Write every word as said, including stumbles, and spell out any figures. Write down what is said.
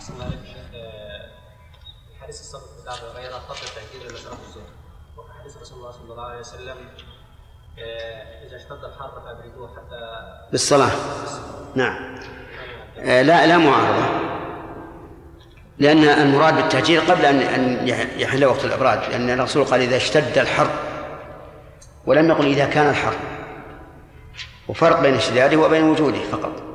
الحديث السابق بتاع غير خط التأكيد إلى صلاة الظهر، وفي حديث رسول الله صلى الله عليه وسلم إذا اشتد الحر فأبردوه حتى بالصلاة. نعم. لا لا معارضة، لأن المراد بالتأجيل قبل أن يحل وقت الإبراد، لأن الرسول قال إذا اشتد الحر ولم يقل إذا كان الحر، وفرق بين اشتداده وبين وجوده فقط.